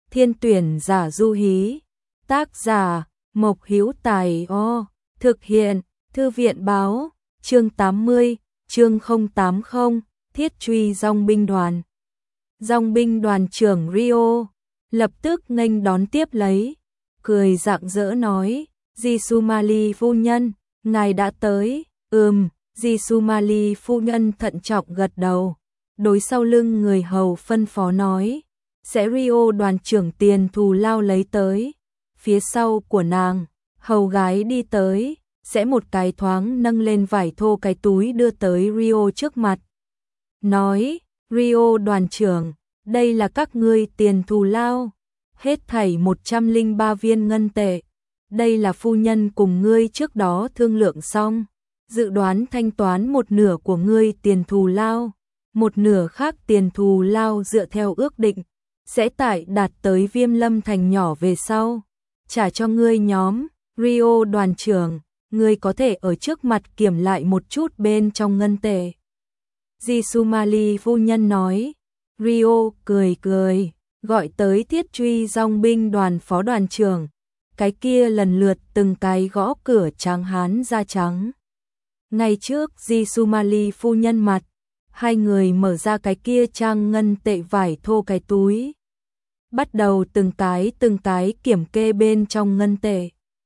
Thiên tuyển giả du hí. Tác giả Mộc Hữu Tài. Thực hiện Thư viện báo. Chương 80, chương 080, thiết truy dòng binh đoàn. Dòng binh đoàn trưởng Rio lập tức nghênh đón tiếp lấy, cười rạng rỡ nói, Jisumali phu nhân, ngài đã tới. Jisumali phu nhân thận trọng gật đầu, đối sau lưng người hầu phân phó nói, sẽ Rio đoàn trưởng tiền thù lao lấy tới. Phía sau của nàng, hầu gái đi tới, sẽ một cái thoáng nâng lên vải thô cái túi đưa tới Rio trước mặt. Nói, Rio đoàn trưởng, đây là các ngươi tiền thù lao, hết thảy 103 viên ngân tệ. Đây là phu nhân cùng ngươi trước đó thương lượng xong, dự đoán thanh toán một nửa của ngươi tiền thù lao, một nửa khác tiền thù lao dựa theo ước định, sẽ tại đạt tới Viêm Lâm thành nhỏ về sau, trả cho ngươi nhóm. Rio đoàn trưởng, ngươi có thể ở trước mặt kiểm lại một chút bên trong ngân tệ. Jisumali phu nhân nói. Rio cười cười, gọi tới thiết truy dòng binh đoàn phó đoàn trưởng. Cái kia lần lượt từng cái gõ cửa tráng hán da trắng. Ngay trước Jisumali phu nhân mặt, hai người mở ra cái kia trang ngân tệ vải thô cái túi. Bắt đầu từng cái kiểm kê bên trong ngân tệ.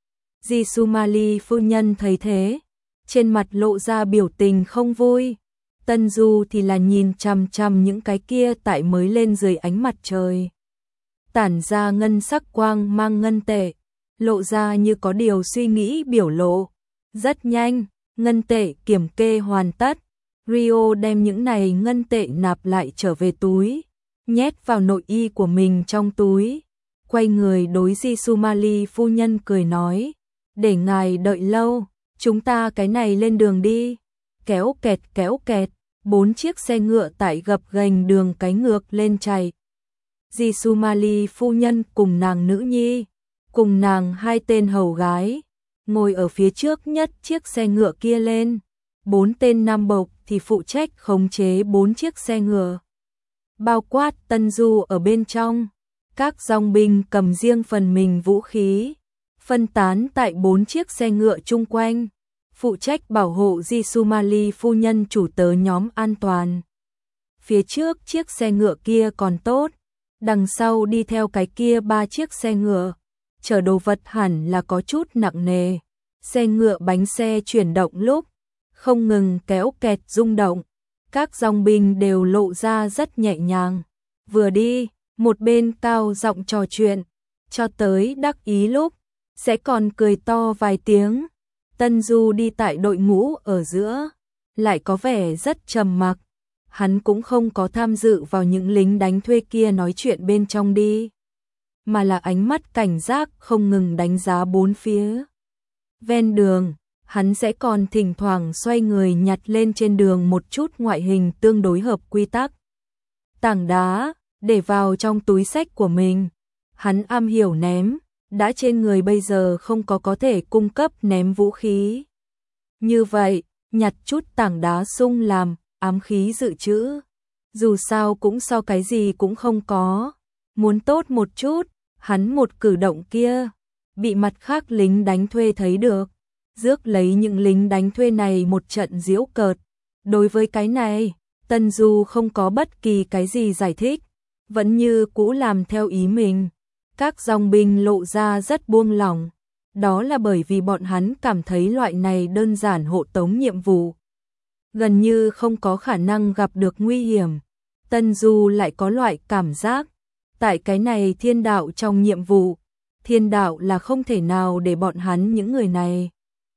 Jisumali phu nhân thấy thế, trên mặt lộ ra biểu tình không vui. Tân Du thì là nhìn chằm chằm những cái kia tại mới lên dưới ánh mặt trời. Tản ra ngân sắc quang mang ngân tệ, lộ ra như có điều suy nghĩ biểu lộ. Rất nhanh, ngân tệ kiểm kê hoàn tất. Rio đem những này ngân tệ nạp lại trở về túi, nhét vào nội y của mình trong túi. Quay người đối Jisumali phu nhân cười nói, để ngài đợi lâu, chúng ta cái này lên đường đi. Kéo kẹt, 4 chiếc xe ngựa tại gập ghềnh đường cái ngược lên chạy. Jisumali phu nhân cùng nàng nữ nhi, cùng nàng hai tên hầu gái, ngồi ở phía trước nhất chiếc xe ngựa kia lên. 4 tên nam bộc thì phụ trách khống chế 4 chiếc xe ngựa, bao quát Tân Du ở bên trong. Các dòng binh cầm riêng phần mình vũ khí, phân tán tại 4 chiếc xe ngựa chung quanh, phụ trách bảo hộ Jisumali phu nhân chủ tớ nhóm an toàn. Phía trước chiếc xe ngựa kia còn tốt, đằng sau đi theo cái kia 3 chiếc xe ngựa, chở đồ vật hẳn là có chút nặng nề. Xe ngựa bánh xe chuyển động lúc không ngừng kéo kẹt rung động, các dòng binh đều lộ ra rất nhẹ nhàng. Vừa đi, một bên cao giọng trò chuyện, cho tới đắc ý lúc sẽ còn cười to vài tiếng. Tân Du đi tại đội ngũ ở giữa, lại có vẻ rất trầm mặc. Hắn cũng không có tham dự vào những lính đánh thuê kia nói chuyện bên trong đi, mà là ánh mắt cảnh giác không ngừng đánh giá bốn phía. Ven đường, hắn sẽ còn thỉnh thoảng xoay người nhặt lên trên đường một chút ngoại hình tương đối hợp quy tắc tảng đá, để vào trong túi xách của mình. Hắn am hiểu ném, đã trên người bây giờ không có thể cung cấp ném vũ khí. Như vậy, nhặt chút tảng đá sung làm ám khí dự trữ. Dù sao cũng so cái gì cũng không có. Muốn tốt một chút, hắn một cử động kia, bị mặt khác lính đánh thuê thấy được. Rước lấy những lính đánh thuê này một trận giễu cợt. Đối với cái này, Tân Du không có bất kỳ cái gì giải thích, vẫn như cũ làm theo ý mình. Các dòng binh lộ ra rất buông lỏng, đó là bởi vì bọn hắn cảm thấy loại này đơn giản hộ tống nhiệm vụ, gần như không có khả năng gặp được nguy hiểm. Tân Du lại có loại cảm giác, tại cái này thiên đạo trong nhiệm vụ, thiên đạo là không thể nào để bọn hắn những người này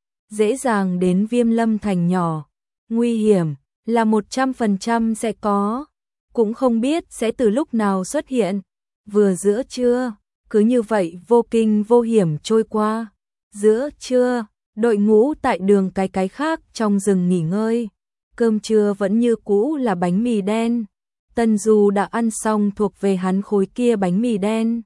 dễ dàng đến Viêm Lâm thành nhỏ. Nguy hiểm là 100% sẽ có, cũng không biết sẽ từ lúc nào xuất hiện. Vừa giữa trưa, cứ như vậy vô kinh vô hiểm trôi qua. Giữa trưa, đội ngũ tại đường cái khác trong rừng nghỉ ngơi. Cơm trưa vẫn như cũ là bánh mì đen. Tân Du đã ăn xong thuộc về hắn khối kia bánh mì đen.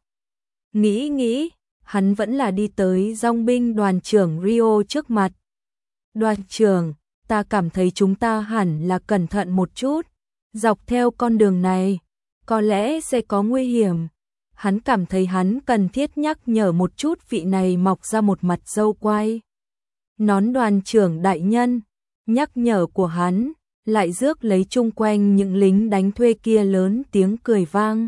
Nghĩ, hắn vẫn là đi tới dòng binh đoàn trưởng Rio trước mặt. Đoàn trưởng, ta cảm thấy chúng ta hẳn là cẩn thận một chút. Dọc theo con đường này, có lẽ sẽ có nguy hiểm. Hắn cảm thấy hắn cần thiết nhắc nhở một chút vị này mọc ra một mặt râu quai nón đoàn trưởng đại nhân. Nhắc nhở của hắn lại rước lấy chung quanh những lính đánh thuê kia lớn tiếng cười vang.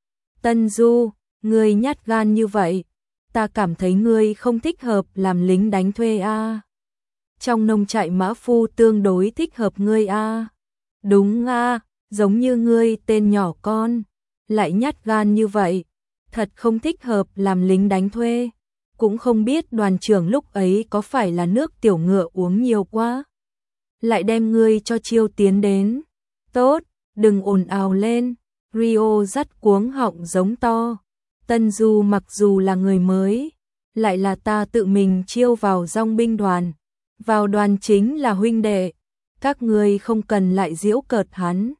Tân Du, ngươi nhát gan như vậy, ta cảm thấy ngươi không thích hợp làm lính đánh thuê a. Trong nông trại mã phu tương đối thích hợp ngươi a. Đúng a, giống như ngươi tên nhỏ con, lại nhát gan như vậy, thật không thích hợp làm lính đánh thuê. Cũng không biết đoàn trưởng lúc ấy có phải là nước tiểu ngựa uống nhiều quá, lại đem ngươi cho chiêu tiến đến. Tốt, đừng ồn ào lên. Rio dắt cuống họng giống to. Tân Du mặc dù là người mới, lại là ta tự mình chiêu vào dòng binh đoàn. Vào đoàn chính là huynh đệ, các ngươi không cần lại giễu cợt hắn.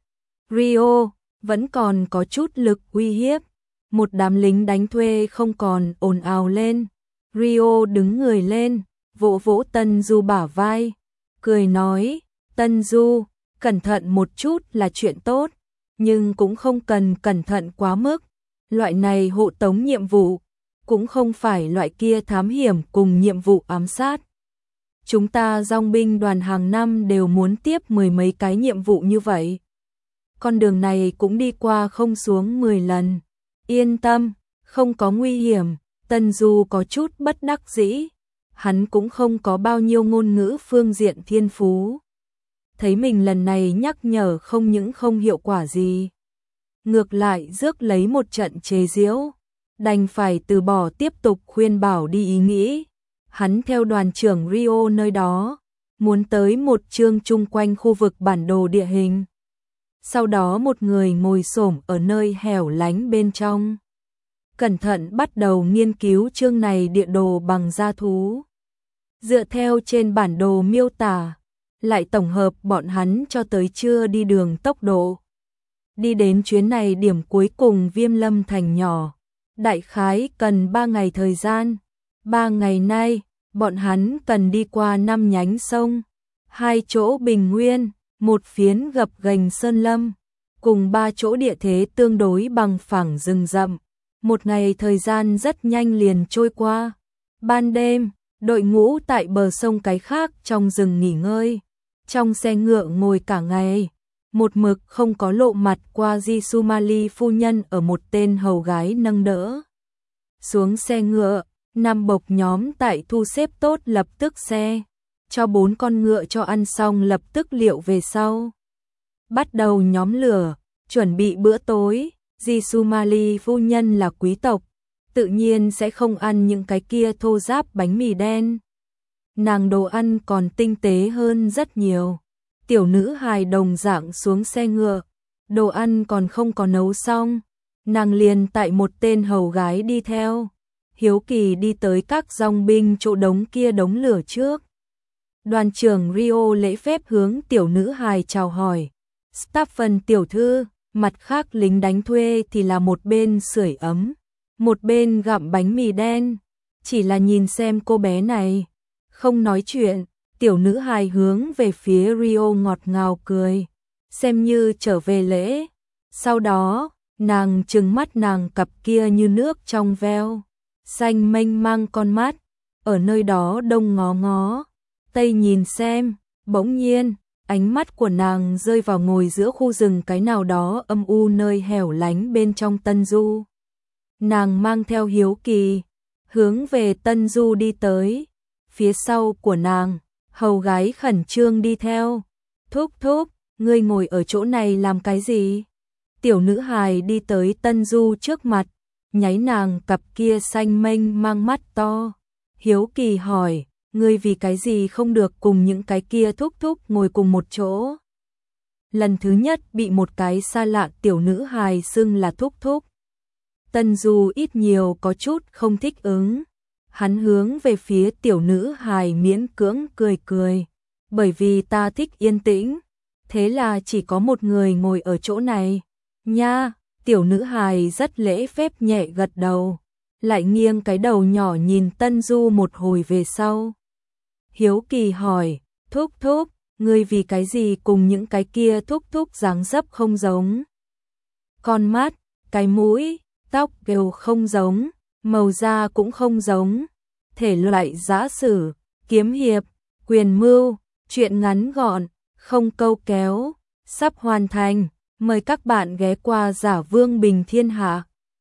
Rio vẫn còn có chút lực uy hiếp. Một đám lính đánh thuê không còn ồn ào lên. Rio đứng người lên, vỗ vỗ Tân Du bả vai, cười nói, Tân Du, cẩn thận một chút là chuyện tốt, nhưng cũng không cần cẩn thận quá mức. Loại này hộ tống nhiệm vụ, cũng không phải loại kia thám hiểm cùng nhiệm vụ ám sát. Chúng ta dòng binh đoàn hàng năm đều muốn tiếp 10 mấy cái nhiệm vụ như vậy. Con đường này cũng đi qua không xuống 10 lần. Yên tâm, không có nguy hiểm. Tân Du có chút bất đắc dĩ. Hắn cũng không có bao nhiêu ngôn ngữ phương diện thiên phú. Thấy mình lần này nhắc nhở không những không hiệu quả gì, ngược lại rước lấy một trận chế giễu, đành phải từ bỏ tiếp tục khuyên bảo đi ý nghĩ. Hắn theo đoàn trưởng Rio nơi đó, muốn tới một chương chung quanh khu vực bản đồ địa hình. Sau đó một người ngồi xổm ở nơi hẻo lánh bên trong, cẩn thận bắt đầu nghiên cứu chương này địa đồ bằng da thú. Dựa theo trên bản đồ miêu tả, lại tổng hợp bọn hắn cho tới chưa đi đường tốc độ. Đi đến chuyến này điểm cuối cùng Viêm Lâm thành nhỏ, đại khái cần 3 ngày thời gian. 3 ngày nay, bọn hắn cần đi qua 5 nhánh sông, 2 chỗ bình nguyên, một phiến gập ghềnh sơn lâm, cùng 3 chỗ địa thế tương đối bằng phẳng rừng rậm. Một ngày thời gian rất nhanh liền trôi qua. Ban đêm, đội ngũ tại bờ sông cái khác trong rừng nghỉ ngơi. Trong xe ngựa ngồi cả ngày, một mực không có lộ mặt qua Jisumali phu nhân ở một tên hầu gái nâng đỡ. Xuống xe ngựa, Nam Bộc nhóm tại thu xếp tốt lập tức xe, cho 4 con ngựa cho ăn xong lập tức liệu về sau. Bắt đầu nhóm lửa, chuẩn bị bữa tối. Jisumali phu nhân là quý tộc, tự nhiên sẽ không ăn những cái kia thô ráp bánh mì đen. Nàng đồ ăn còn tinh tế hơn rất nhiều. Tiểu nữ hài đồng dạng xuống xe ngựa, đồ ăn còn không có nấu xong, nàng liền tại một tên hầu gái đi theo, hiếu kỳ đi tới các dòng binh chỗ đống kia đống lửa trước. Đoàn trưởng Rio lễ phép hướng tiểu nữ hài chào hỏi. Stephen tiểu thư, mặt khác lính đánh thuê thì là một bên sưởi ấm, một bên gặm bánh mì đen. Chỉ là nhìn xem cô bé này, không nói chuyện. Tiểu nữ hài hướng về phía Rio ngọt ngào cười, xem như trở về lễ. Sau đó, nàng trừng mắt nàng cặp kia như nước trong veo, xanh mênh mang con mắt, ở nơi đó đông ngó ngó, tây nhìn xem. Bỗng nhiên, ánh mắt của nàng rơi vào ngồi giữa khu rừng cái nào đó âm u nơi hẻo lánh bên trong Tân Du. Nàng mang theo hiếu kỳ, hướng về Tân Du đi tới. Phía sau của nàng, hầu gái khẩn trương đi theo. Thúc thúc, ngươi ngồi ở chỗ này làm cái gì? Tiểu nữ hài đi tới Tân Du trước mặt, nháy nàng cặp kia xanh mênh mang mắt to. Hiếu kỳ hỏi, ngươi vì cái gì không được cùng những cái kia thúc thúc ngồi cùng một chỗ? Lần thứ nhất bị một cái xa lạ tiểu nữ hài xưng là thúc thúc. Tân Du ít nhiều có chút không thích ứng. Hắn hướng về phía tiểu nữ hài miễn cưỡng cười cười. Bởi vì ta thích yên tĩnh, thế là chỉ có một người ngồi ở chỗ này. Nha, tiểu nữ hài rất lễ phép nhẹ gật đầu, lại nghiêng cái đầu nhỏ nhìn Tân Du một hồi về sau. Hiếu kỳ hỏi, thúc thúc, ngươi vì cái gì cùng những cái kia thúc thúc dáng dấp không giống? Con mắt, cái mũi, tóc đều không giống, màu da cũng không giống. Thể loại giã sử, kiếm hiệp, quyền mưu, truyện ngắn gọn, không câu kéo, sắp hoàn thành. Mời các bạn ghé qua Giả Vương Bình Thiên Hạ.